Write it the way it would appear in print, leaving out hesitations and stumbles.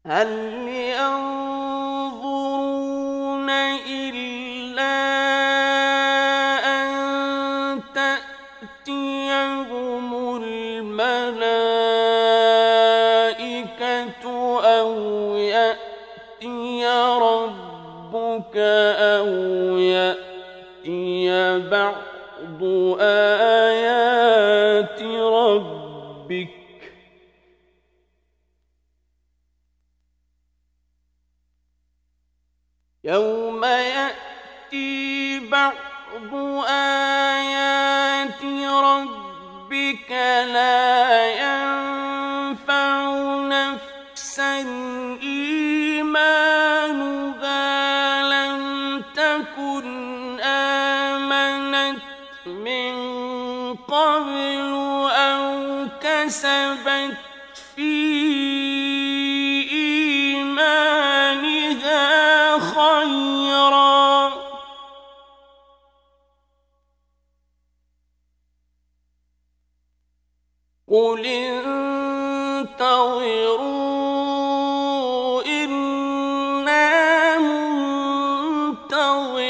هل ينظرون إلا أن تأتيهم الملائكة أو يأتي ربك أو يأتي بعض آيات ربك يوم يأتي بعض آيات ربك لا ينفع نفسا إيمانها لم تكن آمنت من قبل أو كسبت في إيمانها خيرا قل انتظروا إنا منتظرون